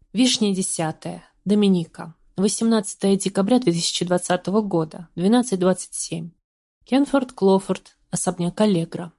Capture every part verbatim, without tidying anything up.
Вишня десятая. Доминика. восемнадцатое декабря две тысячи двадцатого года. двенадцать двадцать семь. Кенфорд Клофорд. Особняк Аллегро.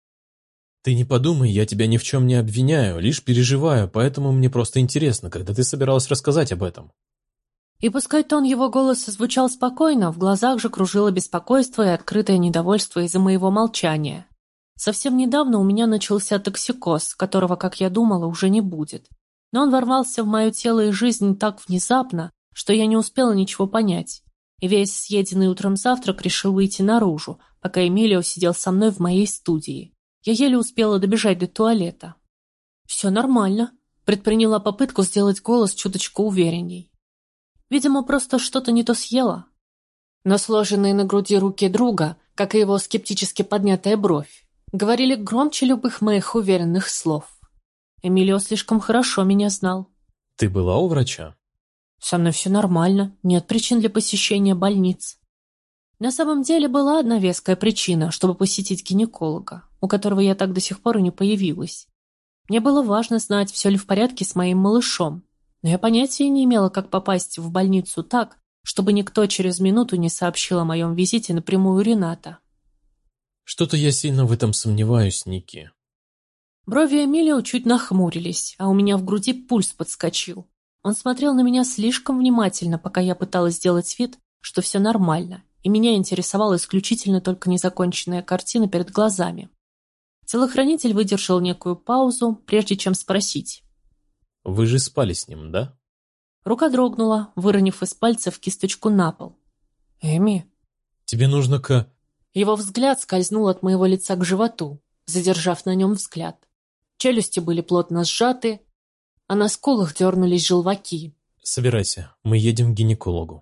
Ты не подумай, я тебя ни в чем не обвиняю, лишь переживаю, поэтому мне просто интересно, когда ты собиралась рассказать об этом. И пускай тон его голоса звучал спокойно, в глазах же кружило беспокойство и открытое недовольство из-за моего молчания. Совсем недавно у меня начался токсикоз, которого, как я думала, уже не будет. Но он ворвался в мое тело и жизнь так внезапно, что я не успела ничего понять. И весь съеденный утром завтрак решил выйти наружу, пока Эмилио сидел со мной в моей студии. Я еле успела добежать до туалета. «Все нормально», — предприняла попытку сделать голос чуточку уверенней. Видимо, просто что-то не то съела. Но сложенные на груди руки друга, как и его скептически поднятая бровь, говорили громче любых моих уверенных слов. Эмилио слишком хорошо меня знал. Ты была у врача? Со мной все нормально, нет причин для посещения больниц. На самом деле была одна веская причина, чтобы посетить гинеколога, у которого я так до сих пор и не появилась. Мне было важно знать, все ли в порядке с моим малышом, но я понятия не имела, как попасть в больницу так, чтобы никто через минуту не сообщил о моем визите напрямую Рената. Что-то я сильно в этом сомневаюсь, Ники. Брови Эмилио чуть нахмурились, а у меня в груди пульс подскочил. Он смотрел на меня слишком внимательно, пока я пыталась сделать вид, что все нормально, и меня интересовала исключительно только незаконченная картина перед глазами. Телохранитель выдержал некую паузу, прежде чем спросить. Вы же спали с ним, да? Рука дрогнула, выронив из пальцев кисточку на пол. «Эми?» Тебе нужно к... Его взгляд скользнул от моего лица к животу, задержав на нем взгляд. Челюсти были плотно сжаты, а на скулах дернулись желваки. Собирайся, мы едем к гинекологу.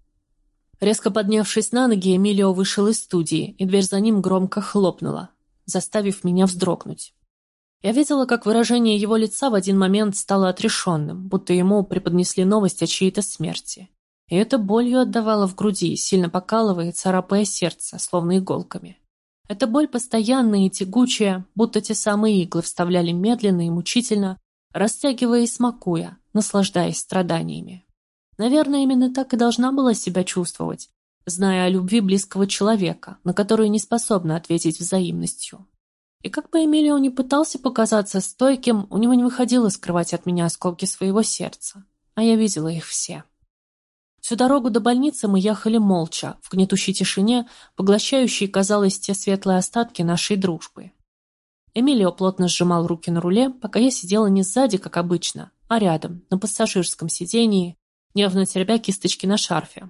Резко поднявшись на ноги, Эмилио вышел из студии, и дверь за ним громко хлопнула, заставив меня вздрогнуть. Я видела, как выражение его лица в один момент стало отрешенным, будто ему преподнесли новость о чьей-то смерти. И это болью отдавало в груди, сильно покалывая и царапая сердце, словно иголками. Эта боль постоянная и тягучая, будто те самые иглы вставляли медленно и мучительно, растягивая и смакуя, наслаждаясь страданиями. Наверное, именно так и должна была себя чувствовать, зная о любви близкого человека, на которую не способна ответить взаимностью. И как бы Эмилио не пытался показаться стойким, у него не выходило скрывать от меня осколки своего сердца, а я видела их все. Всю дорогу до больницы мы ехали молча, в гнетущей тишине, поглощающей, казалось, те светлые остатки нашей дружбы. Эмилио плотно сжимал руки на руле, пока я сидела не сзади, как обычно, а рядом, на пассажирском сидении, нервно теребя кисточки на шарфе.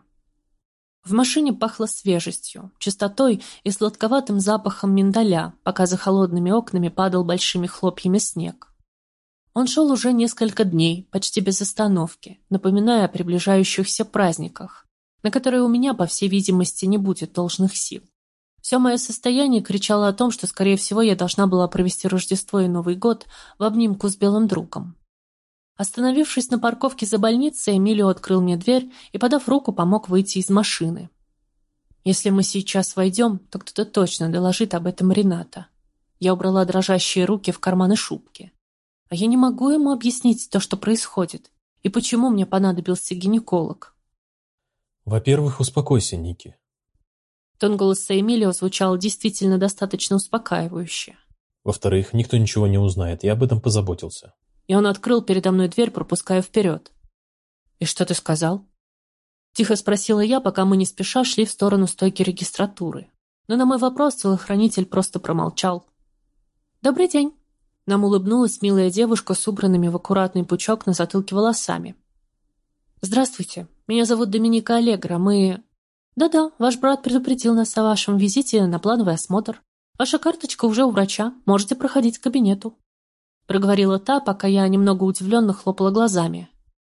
В машине пахло свежестью, чистотой и сладковатым запахом миндаля, пока за холодными окнами падал большими хлопьями снег. Он шел уже несколько дней, почти без остановки, напоминая о приближающихся праздниках, на которые у меня, по всей видимости, не будет должных сил. Все мое состояние кричало о том, что, скорее всего, я должна была провести Рождество и Новый год в обнимку с белым другом. Остановившись на парковке за больницей, Эмилио открыл мне дверь и, подав руку, помог выйти из машины. «Если мы сейчас войдем, то кто-то точно доложит об этом Рената». Я убрала дрожащие руки в карманы шубки. А я не могу ему объяснить то, что происходит, и почему мне понадобился гинеколог. Во-первых, успокойся, Ники. Тон голоса Эмилио звучал действительно достаточно успокаивающе. Во-вторых, никто ничего не узнает, я об этом позаботился. И он открыл передо мной дверь, пропуская вперед. «И что ты сказал?» Тихо спросила я, пока мы не спеша шли в сторону стойки регистратуры. Но на мой вопрос телохранитель просто промолчал. «Добрый день!» Нам улыбнулась милая девушка с убранными в аккуратный пучок на затылке волосами. «Здравствуйте, меня зовут Доминика Аллегро, мы...» «Да-да, ваш брат предупредил нас о вашем визите на плановый осмотр. Ваша карточка уже у врача, можете проходить к кабинету», проговорила та, пока я немного удивленно хлопала глазами.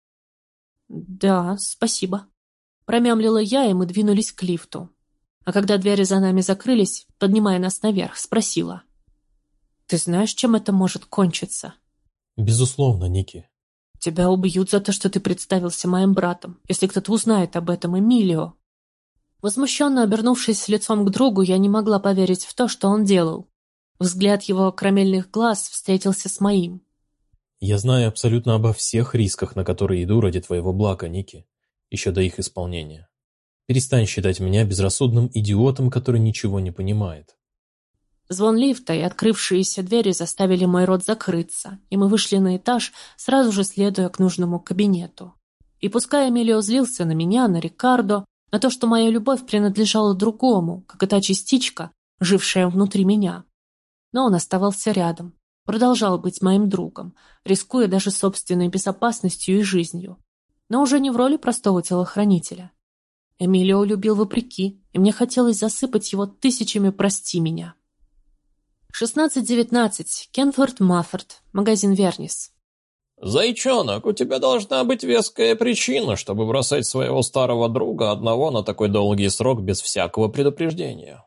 «Да, спасибо», промямлила я, и мы двинулись к лифту. А когда двери за нами закрылись, поднимая нас наверх, спросила. «Ты знаешь, чем это может кончиться?» Безусловно, Ники. «Тебя убьют за то, что ты представился моим братом, если кто-то узнает об этом, Эмилио». Возмущенно обернувшись лицом к другу, я не могла поверить в то, что он делал. Взгляд его карамельных глаз встретился с моим. Я знаю абсолютно обо всех рисках, на которые иду ради твоего блага, Ники, еще до их исполнения. Перестань считать меня безрассудным идиотом, который ничего не понимает. Звон лифта и открывшиеся двери заставили мой рот закрыться, и мы вышли на этаж, сразу же следуя к нужному кабинету. И пускай Эмилио злился на меня, на Рикардо, на то, что моя любовь принадлежала другому, как и та частичка, жившая внутри меня. Но он оставался рядом, продолжал быть моим другом, рискуя даже собственной безопасностью и жизнью. Но уже не в роли простого телохранителя. Эмилио любил вопреки, и мне хотелось засыпать его тысячами «прости меня». шестнадцать девятнадцать, Кенфорд Маффорд, магазин Вернис. «Зайчонок, у тебя должна быть веская причина, чтобы бросать своего старого друга одного на такой долгий срок без всякого предупреждения».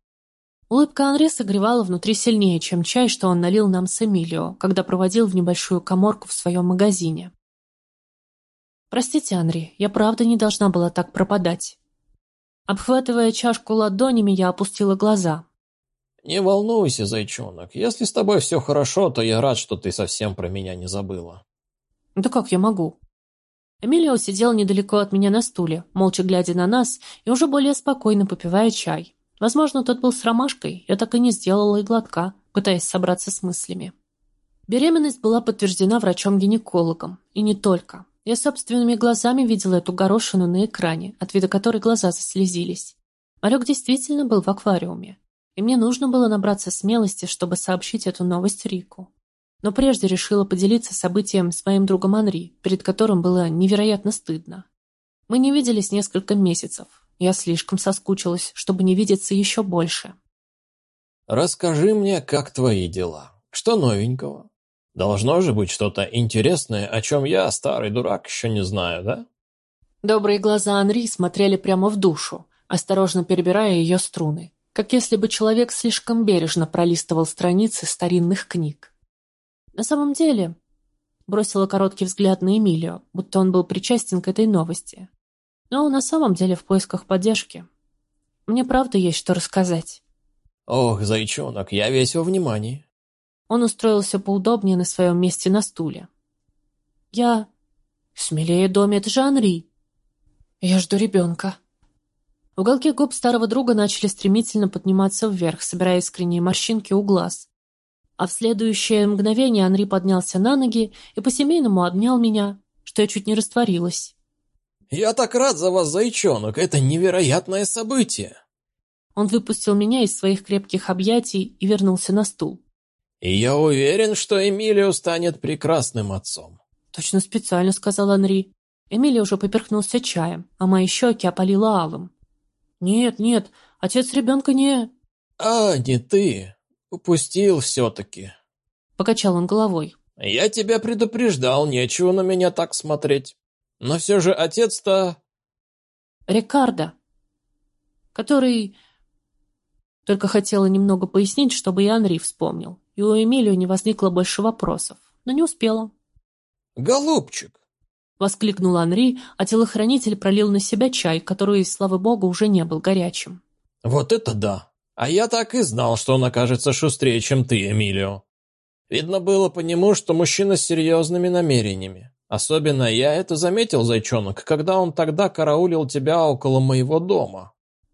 Улыбка Анри согревала внутри сильнее, чем чай, что он налил нам с Эмилио, когда проводил в небольшую каморку в своем магазине. «Простите, Анри, я правда не должна была так пропадать». Обхватывая чашку ладонями, я опустила глаза. «Не волнуйся, зайчонок, если с тобой все хорошо, то я рад, что ты совсем про меня не забыла». «Да как я могу?» Эмилио сидел недалеко от меня на стуле, молча глядя на нас и уже более спокойно попивая чай. Возможно, тот был с ромашкой, я так и не сделала и глотка, пытаясь собраться с мыслями. Беременность была подтверждена врачом-гинекологом, и не только. Я собственными глазами видела эту горошину на экране, от вида которой глаза заслезились. Малек действительно был в аквариуме, и мне нужно было набраться смелости, чтобы сообщить эту новость Рику. Но прежде решила поделиться событием с моим другом Анри, перед которым было невероятно стыдно. Мы не виделись несколько месяцев. Я слишком соскучилась, чтобы не видеться еще больше. «Расскажи мне, как твои дела? Что новенького? Должно же быть что-то интересное, о чем я, старый дурак, еще не знаю, да?» Добрые глаза Анри смотрели прямо в душу, осторожно перебирая ее струны, как если бы человек слишком бережно пролистывал страницы старинных книг. На самом деле, бросила короткий взгляд на Эмилио, будто он был причастен к этой новости. Но на самом деле в поисках поддержки. Мне правда есть что рассказать. «Ох, зайчонок, я весь во внимании». Он устроился поудобнее на своем месте на стуле. Я... Смелее, Доми, это же Анри. Я жду ребенка. Уголки губ старого друга начали стремительно подниматься вверх, собирая искренние морщинки у глаз. А в следующее мгновение Анри поднялся на ноги и по-семейному обнял меня, что я чуть не растворилась. «Я так рад за вас, зайчонок, это невероятное событие!» Он выпустил меня из своих крепких объятий и вернулся на стул. «И я уверен, что Эмилио станет прекрасным отцом». «Точно специально», — сказал Анри. Эмилио уже поперхнулся чаем, а мои щеки опалило алым. «Нет, нет, отец ребенка не...» «А, не ты. Упустил все-таки». Покачал он головой. «Я тебя предупреждал, нечего на меня так смотреть. Но все же отец-то...» «Рикардо, который...» Только хотела немного пояснить, чтобы и Анри вспомнил, и у Эмилио не возникло больше вопросов, но не успела. «Голубчик!» — воскликнул Анри, а телохранитель пролил на себя чай, который, слава богу, уже не был горячим. «Вот это да! А я так и знал, что он окажется шустрее, чем ты, Эмилио. Видно было по нему, что мужчина с серьезными намерениями. Особенно я это заметил, зайчонок, когда он тогда караулил тебя около моего дома».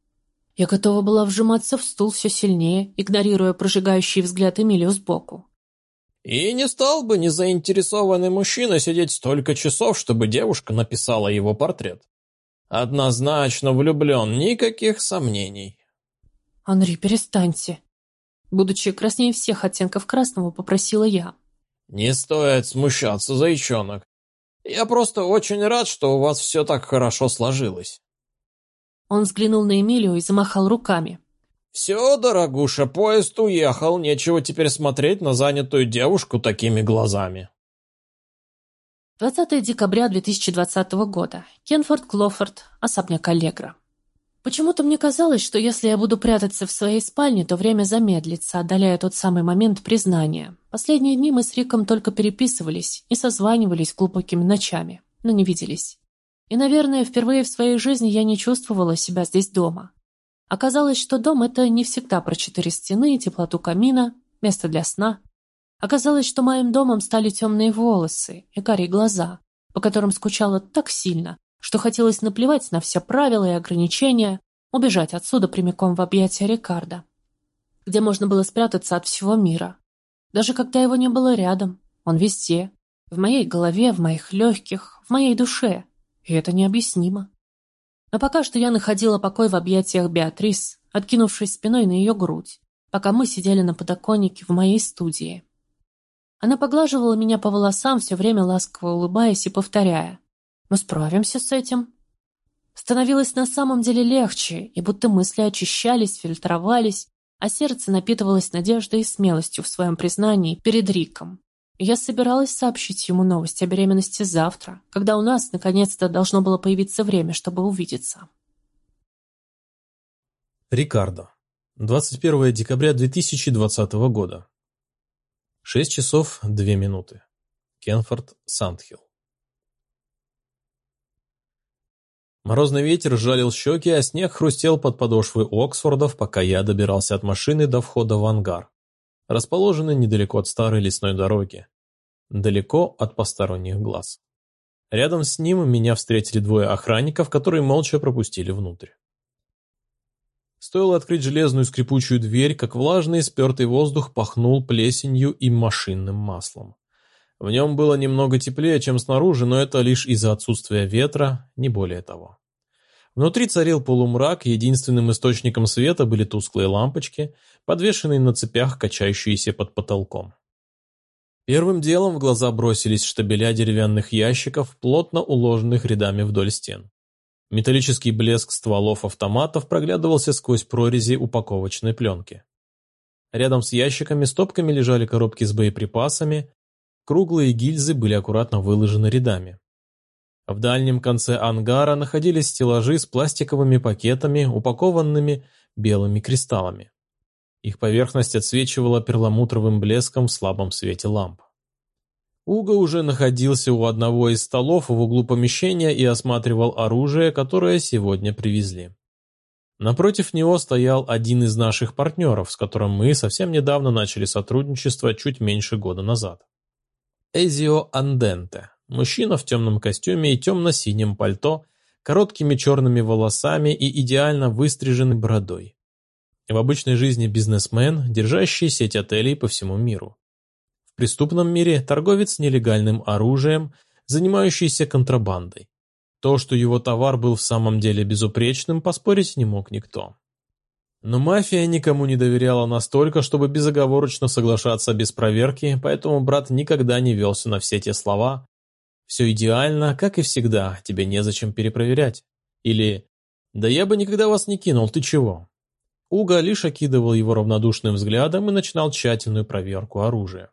Я готова была вжиматься в стул все сильнее, игнорируя прожигающий взгляд Эмилио сбоку. «И не стал бы незаинтересованный мужчина сидеть столько часов, чтобы девушка написала его портрет. Однозначно влюблен, никаких сомнений». «Анри, перестаньте». Будучи краснее всех оттенков красного, попросила я. «Не стоит смущаться, зайчонок. Я просто очень рад, что у вас все так хорошо сложилось». Он взглянул на Эмилио и замахал руками. «Все, дорогуша, поезд уехал, нечего теперь смотреть на занятую девушку такими глазами». двадцатое декабря две тысячи двадцатого года. Кенфорд Клофорд, особняк Аллегро. Почему-то мне казалось, что если я буду прятаться в своей спальне, то время замедлится, отдаляя тот самый момент признания. Последние дни мы с Риком только переписывались и созванивались глубокими ночами, но не виделись. И, наверное, впервые в своей жизни я не чувствовала себя здесь дома. Оказалось, что дом — это не всегда про четыре стены, теплоту камина, место для сна. Оказалось, что моим домом стали темные волосы и карие глаза, по которым скучала так сильно, что хотелось наплевать на все правила и ограничения, убежать отсюда прямиком в объятия Рикардо, где можно было спрятаться от всего мира. Даже когда его не было рядом, он везде, в моей голове, в моих легких, в моей душе, и это необъяснимо. Но пока что я находила покой в объятиях Беатрис, откинувшись спиной на ее грудь, пока мы сидели на подоконнике в моей студии. Она поглаживала меня по волосам, все время ласково улыбаясь и повторяя: «Мы справимся с этим». Становилось на самом деле легче, и будто мысли очищались, фильтровались, а сердце напитывалось надеждой и смелостью в своем признании перед Риком. И я собиралась сообщить ему новость о беременности завтра, когда у нас наконец-то должно было появиться время, чтобы увидеться. Рикардо. двадцать первое декабря две тысячи двадцатого года. шесть часов две минуты. Кенфорд, Сандхилл. Морозный ветер жалил щеки, а снег хрустел под подошвой Оксфордов, пока я добирался от машины до входа в ангар, расположенный недалеко от старой лесной дороги, далеко от посторонних глаз. Рядом с ним меня встретили двое охранников, которые молча пропустили внутрь. Стоило открыть железную скрипучую дверь, как влажный спертый воздух пахнул плесенью и машинным маслом. В нем было немного теплее, чем снаружи, но это лишь из-за отсутствия ветра, не более того. Внутри царил полумрак, единственным источником света были тусклые лампочки, подвешенные на цепях, качающиеся под потолком. Первым делом в глаза бросились штабеля деревянных ящиков, плотно уложенных рядами вдоль стен. Металлический блеск стволов автоматов проглядывался сквозь прорези упаковочной пленки. Рядом с ящиками стопками лежали коробки с боеприпасами, круглые гильзы были аккуратно выложены рядами. В дальнем конце ангара находились стеллажи с пластиковыми пакетами, упакованными белыми кристаллами. Их поверхность отсвечивала перламутровым блеском в слабом свете ламп. Уго уже находился у одного из столов в углу помещения и осматривал оружие, которое сегодня привезли. Напротив него стоял один из наших партнеров, с которым мы совсем недавно начали сотрудничество чуть меньше года назад. Эзио Анденте, мужчина в темном костюме и темно-синем пальто, короткими черными волосами и идеально выстриженной бородой. В обычной жизни бизнесмен, держащий сеть отелей по всему миру. В преступном мире торговец нелегальным оружием, занимающийся контрабандой. То, что его товар был в самом деле безупречным, поспорить не мог никто. Но мафия никому не доверяла настолько, чтобы безоговорочно соглашаться без проверки, поэтому брат никогда не велся на все те слова: «Все идеально, как и всегда, тебе незачем перепроверять». Или «Да я бы никогда вас не кинул, ты чего?». Уго лишь окидывал его равнодушным взглядом и начинал тщательную проверку оружия.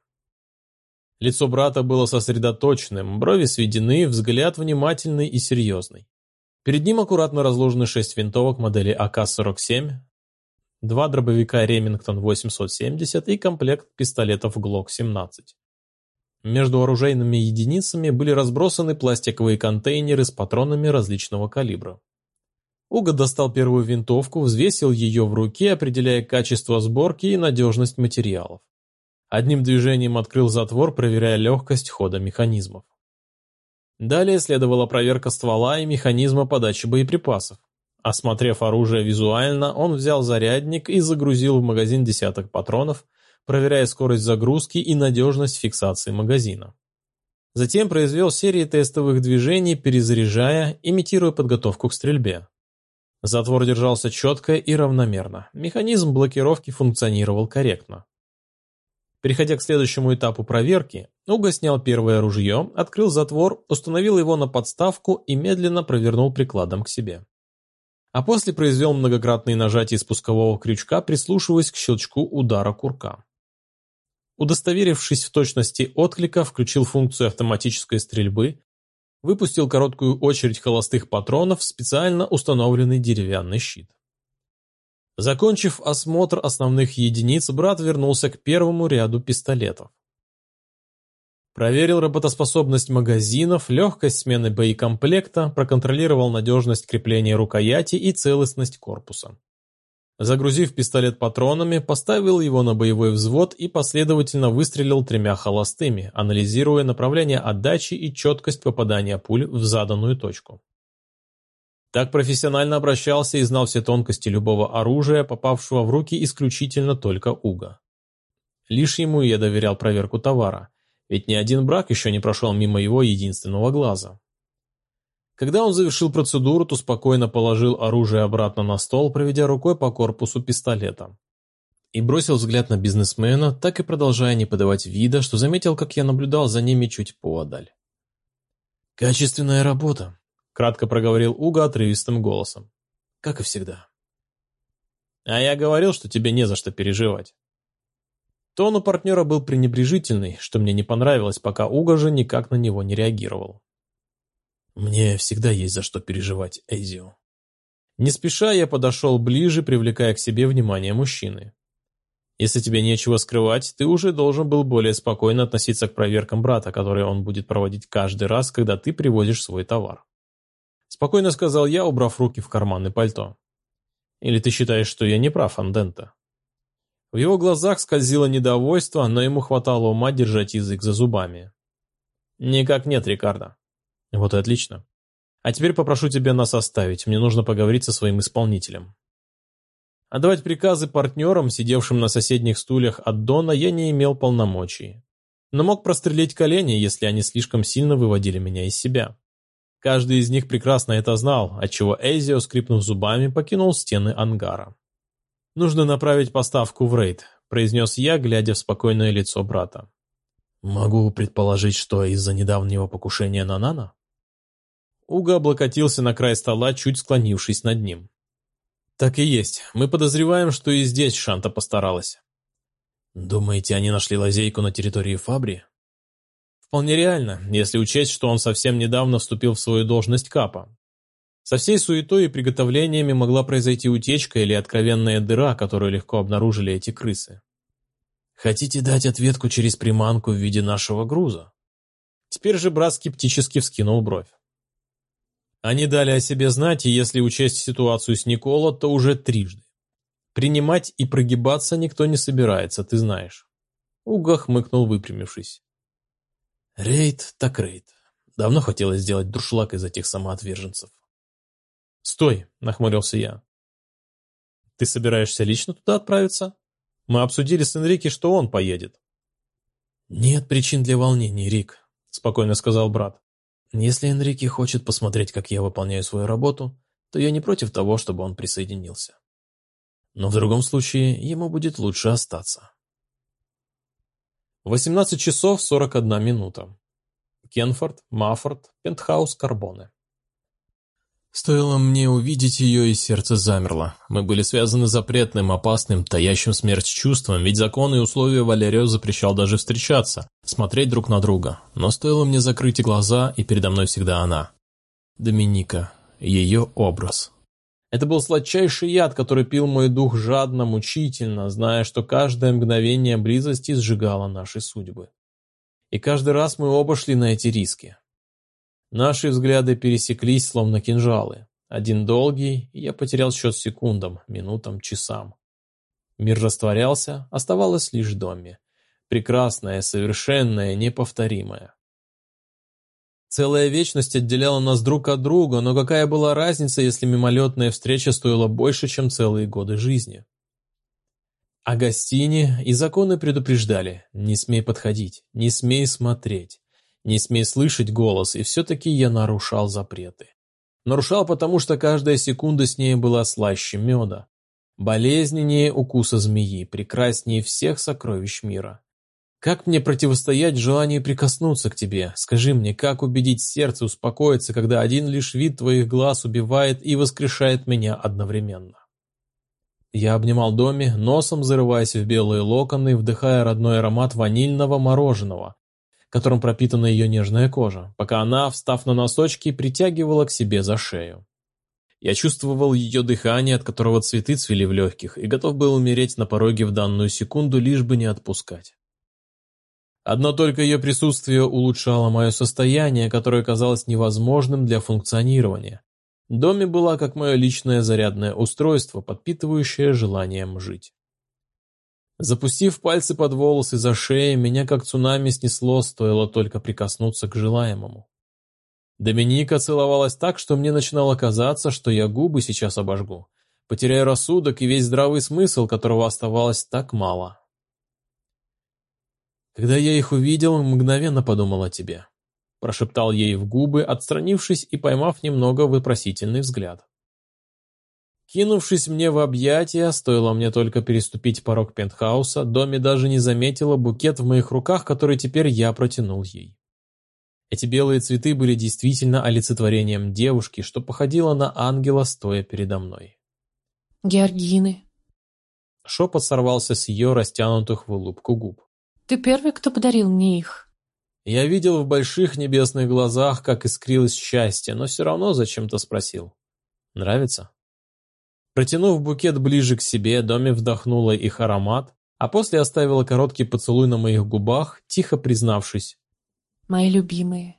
Лицо брата было сосредоточенным, брови сведены, взгляд внимательный и серьезный. Перед ним аккуратно разложены шесть винтовок модели А К сорок семь, два дробовика Ремингтон восемьсот семьдесят и комплект пистолетов Глок семнадцать. Между оружейными единицами были разбросаны пластиковые контейнеры с патронами различного калибра. Уго достал первую винтовку, взвесил ее в руке, определяя качество сборки и надежность материалов. Одним движением открыл затвор, проверяя легкость хода механизмов. Далее следовала проверка ствола и механизма подачи боеприпасов. Осмотрев оружие визуально, он взял зарядник и загрузил в магазин десяток патронов, проверяя скорость загрузки и надежность фиксации магазина. Затем произвел серии тестовых движений, перезаряжая, имитируя подготовку к стрельбе. Затвор держался четко и равномерно, механизм блокировки функционировал корректно. Переходя к следующему этапу проверки, Уго снял первое ружье, открыл затвор, установил его на подставку и медленно провернул прикладом к себе. А после произвел многократные нажатия спускового крючка, прислушиваясь к щелчку удара курка. Удостоверившись в точности отклика, включил функцию автоматической стрельбы, выпустил короткую очередь холостых патронов в специально установленный деревянный щит. Закончив осмотр основных единиц, брат вернулся к первому ряду пистолетов. Проверил работоспособность магазинов, легкость смены боекомплекта, проконтролировал надежность крепления рукояти и целостность корпуса. Загрузив пистолет патронами, поставил его на боевой взвод и последовательно выстрелил тремя холостыми, анализируя направление отдачи и четкость попадания пуль в заданную точку. Так профессионально обращался и знал все тонкости любого оружия, попавшего в руки исключительно только Уго. Лишь ему я доверял проверку товара, ведь ни один брак еще не прошел мимо его единственного глаза. Когда он завершил процедуру, то спокойно положил оружие обратно на стол, проведя рукой по корпусу пистолета. И бросил взгляд на бизнесмена, так и продолжая не подавать вида, что заметил, как я наблюдал за ними чуть поодаль. «Качественная работа», — кратко проговорил Уго отрывистым голосом. «Как и всегда». «А я говорил, что тебе не за что переживать». Тон у партнера был пренебрежительный, что мне не понравилось, пока Уго же никак на него не реагировал. «Мне всегда есть за что переживать, Эзио». Не спеша я подошел ближе, привлекая к себе внимание мужчины. «Если тебе нечего скрывать, ты уже должен был более спокойно относиться к проверкам брата, которые он будет проводить каждый раз, когда ты привозишь свой товар». Спокойно сказал я, убрав руки в карманы пальто. «Или ты считаешь, что я не прав, Андента?» В его глазах скользило недовольство, но ему хватало ума держать язык за зубами. «Никак нет, Рикардо». «Вот и отлично. А теперь попрошу тебя нас оставить, мне нужно поговорить со своим исполнителем». Отдавать приказы партнерам, сидевшим на соседних стульях от Дона, я не имел полномочий. Но мог прострелить колени, если они слишком сильно выводили меня из себя. Каждый из них прекрасно это знал, отчего Эзио, скрипнув зубами, покинул стены ангара. «Нужно направить поставку в рейд», — произнес я, глядя в спокойное лицо брата. «Могу предположить, что из-за недавнего покушения на Нана?» Уго облокотился на край стола, чуть склонившись над ним. «Так и есть. Мы подозреваем, что и здесь Шанта постаралась». «Думаете, они нашли лазейку на территории Фабри?» «Вполне реально, если учесть, что он совсем недавно вступил в свою должность капа. Со всей суетой и приготовлениями могла произойти утечка или откровенная дыра, которую легко обнаружили эти крысы». «Хотите дать ответку через приманку в виде нашего груза?» Теперь же брат скептически вскинул бровь. Они дали о себе знать, и если учесть ситуацию с Николо, то уже трижды. Принимать и прогибаться никто не собирается, ты знаешь. Уго хмыкнул, выпрямившись. Рейд так рейд. Давно хотелось сделать дуршлаг из этих самоотверженцев. «Стой!» — нахмурился я. «Ты собираешься лично туда отправиться? Мы обсудили с Энрике, что он поедет». «Нет причин для волнений, Рик», — спокойно сказал брат. «Если Энрике хочет посмотреть, как я выполняю свою работу, то я не против того, чтобы он присоединился. Но в другом случае ему будет лучше остаться». восемнадцать часов сорок одна минута. Кенфорд, Маффорд, пентхаус Карбоне. Стоило мне увидеть ее, и сердце замерло. Мы были связаны запретным, опасным, таящим смерть чувством, ведь законы и условия Валерио запрещал даже встречаться, смотреть друг на друга. Но стоило мне закрыть глаза, и передо мной всегда она. Доминика, ее образ. Это был сладчайший яд, который пил мой дух жадно, мучительно, зная, что каждое мгновение близости сжигало наши судьбы. И каждый раз мы оба шли на эти риски. Наши взгляды пересеклись, словно кинжалы. Один долгий, и я потерял счет секундам, минутам, часам. Мир растворялся, оставалось лишь Домми. Прекрасное, совершенное, неповторимое. Целая вечность отделяла нас друг от друга, но какая была разница, если мимолетная встреча стоила больше, чем целые годы жизни? Агастини и законы предупреждали: не смей подходить, не смей смотреть. Не смей слышать голос, и все-таки я нарушал запреты. Нарушал, потому что каждая секунда с ней была слаще меда, болезненнее укуса змеи, прекраснее всех сокровищ мира. Как мне противостоять желанию прикоснуться к тебе? Скажи мне, как убедить сердце успокоиться, когда один лишь вид твоих глаз убивает и воскрешает меня одновременно? Я обнимал Домми, носом зарываясь в белые локоны, вдыхая родной аромат ванильного мороженого, которым пропитана ее нежная кожа, пока она, встав на носочки, притягивала к себе за шею. Я чувствовал ее дыхание, от которого цветы цвели в легких, и готов был умереть на пороге в данную секунду, лишь бы не отпускать. Одно только ее присутствие улучшало мое состояние, которое казалось невозможным для функционирования. Доми была как мое личное зарядное устройство, подпитывающее желанием жить. Запустив пальцы под волосы за шеей, меня как цунами снесло, стоило только прикоснуться к желаемому. Доминика целовалась так, что мне начинало казаться, что я губы сейчас обожгу, потеряю рассудок и весь здравый смысл, которого оставалось так мало. Когда я их увидел, мгновенно подумал о тебе. Прошептал ей в губы, отстранившись и поймав немного вопросительный взгляд. Кинувшись мне в объятия, стоило мне только переступить порог пентхауса, Доми даже не заметила букет в моих руках, который теперь я протянул ей. Эти белые цветы были действительно олицетворением девушки, что походила на ангела, стоя передо мной. Георгины. Шепот сорвался с ее растянутых в улыбку губ. Ты первый, кто подарил мне их. Я видел в больших небесных глазах, как искрилось счастье, но все равно зачем-то спросил. Нравится? Протянув букет ближе к себе, Доми вдохнула их аромат, а после оставила короткий поцелуй на моих губах, тихо признавшись. Мои любимые.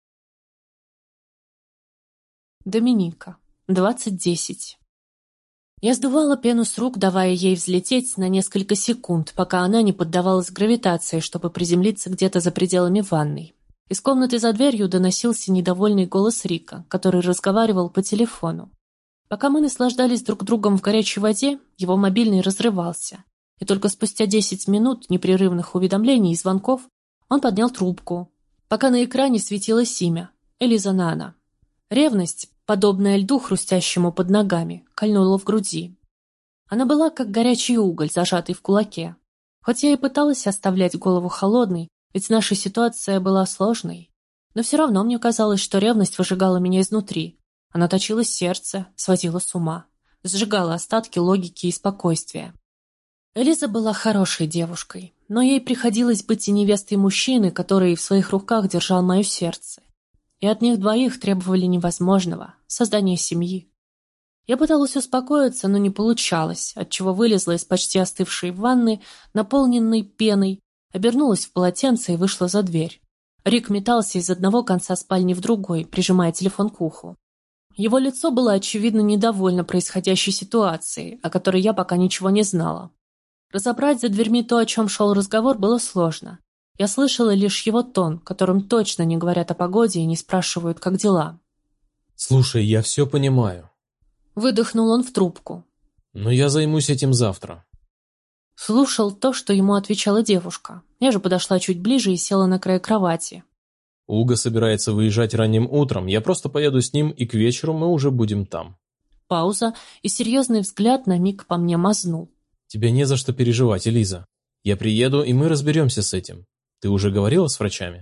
Доминика. двадцать десять. Я сдувала пену с рук, давая ей взлететь на несколько секунд, пока она не поддавалась гравитации, чтобы приземлиться где-то за пределами ванной. Из комнаты за дверью доносился недовольный голос Рика, который разговаривал по телефону. Пока мы наслаждались друг другом в горячей воде, его мобильный разрывался. И только спустя десять минут непрерывных уведомлений и звонков он поднял трубку. Пока на экране светилось имя – Элиза Нана. Ревность, подобная льду, хрустящему под ногами, кольнула в груди. Она была как горячий уголь, зажатый в кулаке. Хоть я и пыталась оставлять голову холодной, ведь наша ситуация была сложной, но все равно мне казалось, что ревность выжигала меня изнутри. Она точила сердце, сводила с ума, сжигала остатки логики и спокойствия. Элиза была хорошей девушкой, но ей приходилось быть и невестой мужчины, который в своих руках держал мое сердце. И от них двоих требовали невозможного – создания семьи. Я пыталась успокоиться, но не получалось, отчего вылезла из почти остывшей ванны, наполненной пеной, обернулась в полотенце и вышла за дверь. Рик метался из одного конца спальни в другой, прижимая телефон к уху. Его лицо было, очевидно, недовольно происходящей ситуацией, о которой я пока ничего не знала. Разобрать за дверьми то, о чем шел разговор, было сложно. Я слышала лишь его тон, которым точно не говорят о погоде и не спрашивают, как дела. «Слушай, я все понимаю». Выдохнул он в трубку. «Но я займусь этим завтра». Слушал то, что ему отвечала девушка. Я же подошла чуть ближе и села на край кровати. Уго собирается выезжать ранним утром, я просто поеду с ним, и к вечеру мы уже будем там. Пауза, и серьезный взгляд на миг по мне мазнул. Тебе не за что переживать, Элиза. Я приеду, и мы разберемся с этим. Ты уже говорила с врачами?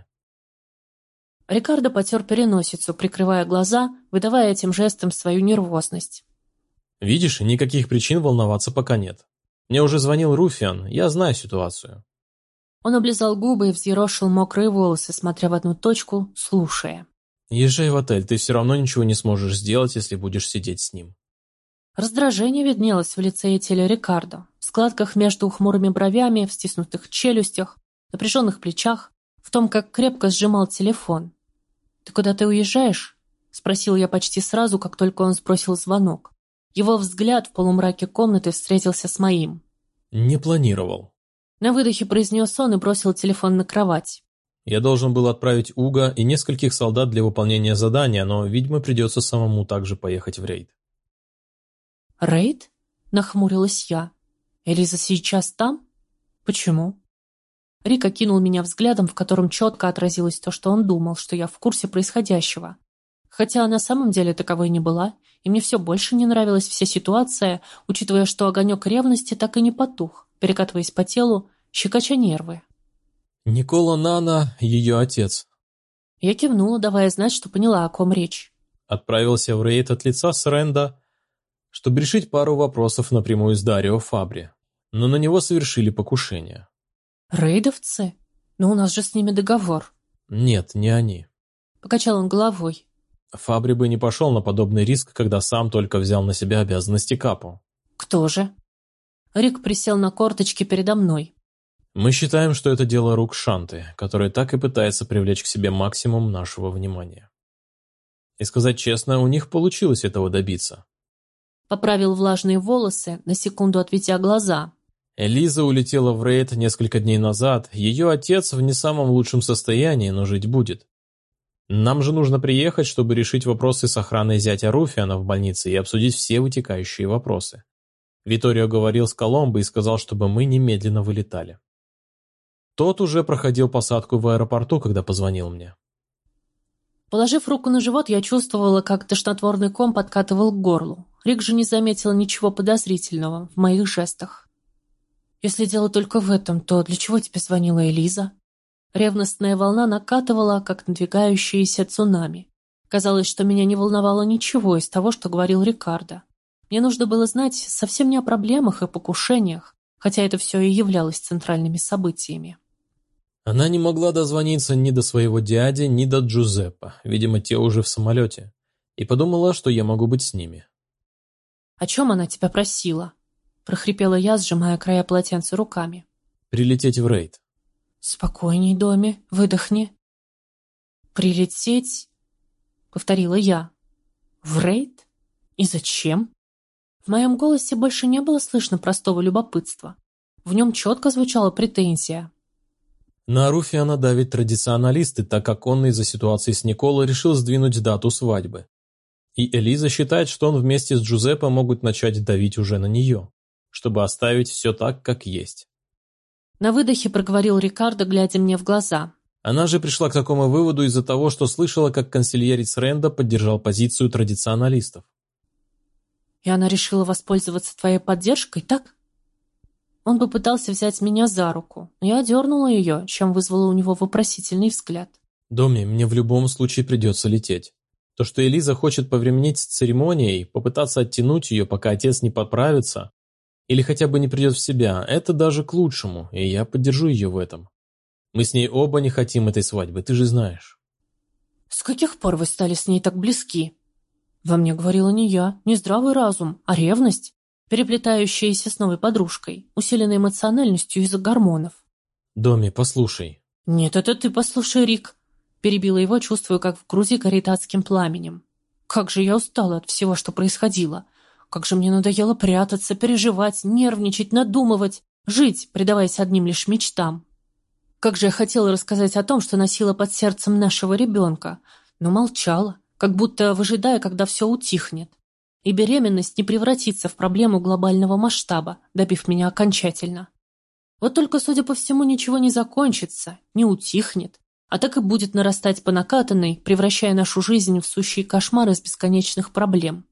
Рикардо потер переносицу, прикрывая глаза, выдавая этим жестом свою нервозность. Видишь, никаких причин волноваться пока нет. Мне уже звонил Руфиан, я знаю ситуацию. Он облизал губы и взъерошил мокрые волосы, смотря в одну точку, слушая. Езжай в отель, ты все равно ничего не сможешь сделать, если будешь сидеть с ним. Раздражение виднелось в лице и теле Рикардо, в складках между хмурыми бровями, в стиснутых челюстях, напряженных плечах, в том, как крепко сжимал телефон. «Ты куда-то уезжаешь?» — спросил я почти сразу, как только он сбросил звонок. Его взгляд в полумраке комнаты встретился с моим. «Не планировал». На выдохе произнес он и бросил телефон на кровать. «Я должен был отправить Уго и нескольких солдат для выполнения задания, но, видимо, придется самому также поехать в рейд». «Рейд?» — нахмурилась я. «Элиза сейчас там? Почему?» Рик окинул меня взглядом, в котором четко отразилось то, что он думал, что я в курсе происходящего. Хотя на самом деле таковой не была, и мне все больше не нравилась вся ситуация, учитывая, что огонек ревности так и не потух, перекатываясь по телу, щекоча нервы. «Никола Нана, ее отец». Я кивнула, давая знать, что поняла, о ком речь. Отправился в рейд от лица Сренда, чтобы решить пару вопросов напрямую с Дарио Фабри, но на него совершили покушение. «Рейдовцы? Но у нас же с ними договор». «Нет, не они». Покачал он головой. Фабри бы не пошел на подобный риск, когда сам только взял на себя обязанности капо. «Кто же?» Рик присел на корточки передо мной. «Мы считаем, что это дело рук Шанты, которая так и пытается привлечь к себе максимум нашего внимания». И сказать честно, у них получилось этого добиться. Поправил влажные волосы, на секунду отведя глаза. Элиза улетела в рейд несколько дней назад, ее отец в не самом лучшем состоянии, но жить будет. Нам же нужно приехать, чтобы решить вопросы с охраной зятя Руфиана в больнице и обсудить все вытекающие вопросы. Виторио говорил с Коломбо и сказал, чтобы мы немедленно вылетали. Тот уже проходил посадку в аэропорту, когда позвонил мне. Положив руку на живот, я чувствовала, как тошнотворный ком подкатывал к горлу. Рик же не заметил ничего подозрительного в моих жестах. «Если дело только в этом, то для чего тебе звонила Элиза?» Ревностная волна накатывала, как надвигающееся цунами. Казалось, что меня не волновало ничего из того, что говорил Рикардо. Мне нужно было знать совсем не о проблемах и покушениях, хотя это все и являлось центральными событиями. Она не могла дозвониться ни до своего дяди, ни до Джузеппе, видимо, те уже в самолете, и подумала, что я могу быть с ними. «О чем она тебя просила?» – прохрипела я, сжимая края полотенца руками. «Прилететь в рейд». «Спокойней, Доми, выдохни». «Прилететь?» – повторила я. «В рейд? И зачем?» В моем голосе больше не было слышно простого любопытства. В нем четко звучала претензия. На Руфиана давит традиционалисты, так как он из-за ситуации с Николо решил сдвинуть дату свадьбы. И Элиза считает, что он вместе с Джузеппе могут начать давить уже на нее, чтобы оставить все так, как есть. На выдохе проговорил Рикардо, глядя мне в глаза. Она же пришла к такому выводу из-за того, что слышала, как консильерец Ренда поддержал позицию традиционалистов. «И она решила воспользоваться твоей поддержкой, так?» Он попытался взять меня за руку, но я дернула ее, чем вызвала у него вопросительный взгляд. «Доми, мне в любом случае придется лететь. То, что Элиза хочет повременить с церемонией, попытаться оттянуть ее, пока отец не поправится, или хотя бы не придет в себя, это даже к лучшему, и я поддержу ее в этом. Мы с ней оба не хотим этой свадьбы, ты же знаешь». «С каких пор вы стали с ней так близки?» Во мне говорила не я, не здравый разум, а ревность, переплетающаяся с новой подружкой, усиленной эмоциональностью из-за гормонов. «Доми, послушай». «Нет, это ты послушай, Рик», — перебила его, чувствуя, как в груди горит адским пламенем. «Как же я устала от всего, что происходило. Как же мне надоело прятаться, переживать, нервничать, надумывать, жить, предаваясь одним лишь мечтам. Как же я хотела рассказать о том, что носила под сердцем нашего ребенка, но молчала, как будто выжидая, когда все утихнет. И беременность не превратится в проблему глобального масштаба, добив меня окончательно. Вот только, судя по всему, ничего не закончится, не утихнет, а так и будет нарастать по накатанной, превращая нашу жизнь в сущий кошмар из бесконечных проблем.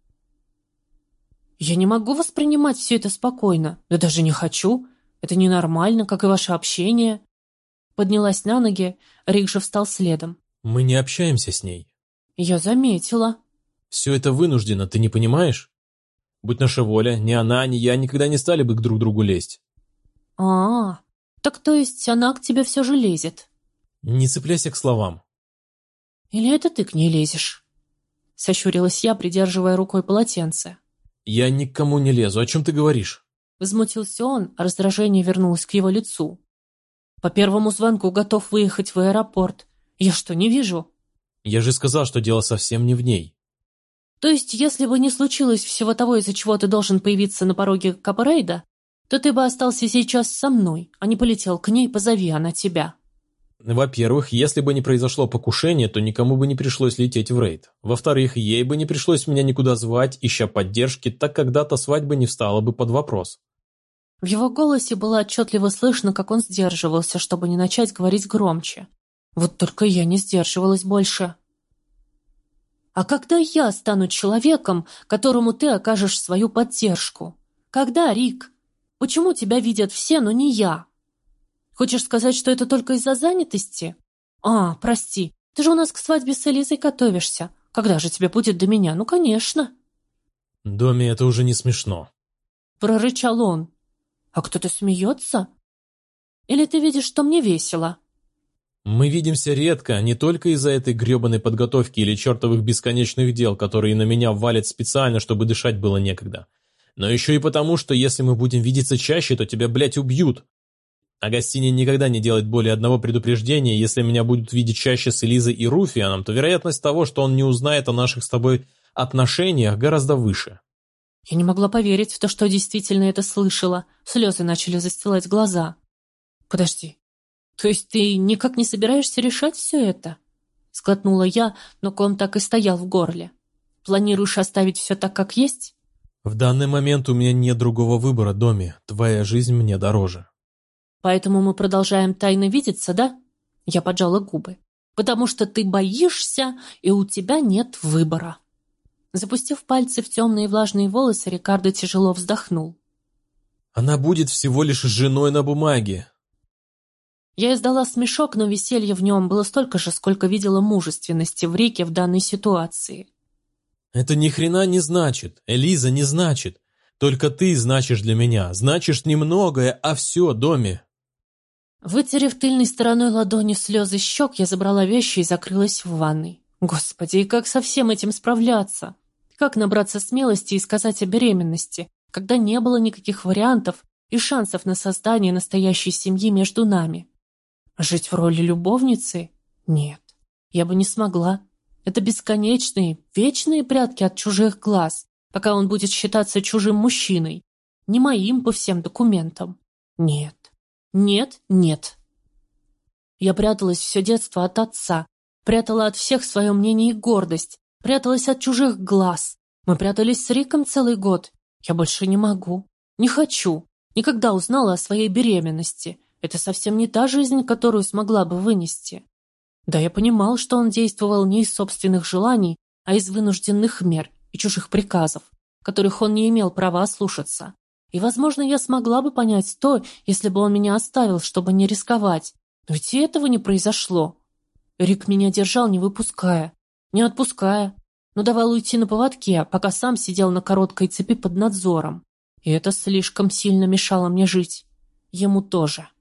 Я не могу воспринимать все это спокойно, да даже не хочу. Это ненормально, как и ваше общение». Поднялась на ноги, Рик же встал следом. «Мы не общаемся с ней». «Я заметила». «Все это вынуждено, ты не понимаешь? Будь наша воля, ни она, ни я никогда не стали бы к друг другу лезть». «А, так то есть она к тебе все же лезет?» «Не цепляйся к словам». «Или это ты к ней лезешь?» Сощурилась я, придерживая рукой полотенце. «Я ни к кому не лезу, о чем ты говоришь?» Возмутился он, а раздражение вернулось к его лицу. «По первому звонку готов выехать в аэропорт. Я что, не вижу?» «Я же сказал, что дело совсем не в ней». «То есть, если бы не случилось всего того, из-за чего ты должен появиться на пороге Капрейда, то ты бы остался сейчас со мной, а не полетел к ней, позови она тебя». Во-первых, если бы не произошло покушение, то никому бы не пришлось лететь в рейд. Во-вторых, ей бы не пришлось меня никуда звать, ища поддержки, так как дата свадьбы не встала бы под вопрос. В его голосе было отчетливо слышно, как он сдерживался, чтобы не начать говорить громче. Вот только я не сдерживалась больше. «А когда я стану человеком, которому ты окажешь свою поддержку? Когда, Рик? Почему тебя видят все, но не я? Хочешь сказать, что это только из-за занятости? А, прости, ты же у нас к свадьбе с Элизой готовишься. Когда же тебе будет до меня? Ну, конечно». «Доми, это уже не смешно», — прорычал он. «А кто-то смеется? Или ты видишь, что мне весело?» «Мы видимся редко, не только из-за этой гребаной подготовки или чертовых бесконечных дел, которые на меня валят специально, чтобы дышать было некогда, но еще и потому, что если мы будем видеться чаще, то тебя, блядь, убьют. Агастини никогда не делает более одного предупреждения. Если меня будут видеть чаще с Элизой и Руфианом, то вероятность того, что он не узнает о наших с тобой отношениях, гораздо выше. Я не могла поверить в то, что действительно это слышала. Слезы начали застилать глаза. Подожди, то есть ты никак не собираешься решать все это? Сглотнула я, но ком так и стоял в горле. Планируешь оставить все так, как есть? В данный момент у меня нет другого выбора, Доми. Твоя жизнь мне дороже. Поэтому мы продолжаем тайно видеться, да? Я поджала губы. Потому что ты боишься, и у тебя нет выбора. Запустив пальцы в темные влажные волосы, Рикардо тяжело вздохнул. Она будет всего лишь женой на бумаге. Я издала смешок, но веселья в нем было столько же, сколько видела мужественности в Рике в данной ситуации. Это ни хрена не значит. Элиза не значит. Только ты значишь для меня. Значишь немногое, а все, Доми. Вытерев тыльной стороной ладони слезы щек, я забрала вещи и закрылась в ванной. Господи, и как со всем этим справляться? Как набраться смелости и сказать о беременности, когда не было никаких вариантов и шансов на создание настоящей семьи между нами? Жить в роли любовницы? Нет, я бы не смогла. Это бесконечные, вечные прятки от чужих глаз, пока он будет считаться чужим мужчиной, не моим по всем документам. Нет. Нет, нет. Я пряталась все детство от отца, прятала от всех свое мнение и гордость, пряталась от чужих глаз. Мы прятались с Риком целый год. Я больше не могу, не хочу. Никогда узнала о своей беременности. Это совсем не та жизнь, которую смогла бы вынести. Да, я понимал, что он действовал не из собственных желаний, а из вынужденных мер и чужих приказов, которых он не имел права ослушаться. И, возможно, я смогла бы понять то, если бы он меня оставил, чтобы не рисковать. Но ведь и этого не произошло. Рик меня держал, не выпуская, не отпуская, но давал уйти на поводке, пока сам сидел на короткой цепи под надзором. И это слишком сильно мешало мне жить. Ему тоже.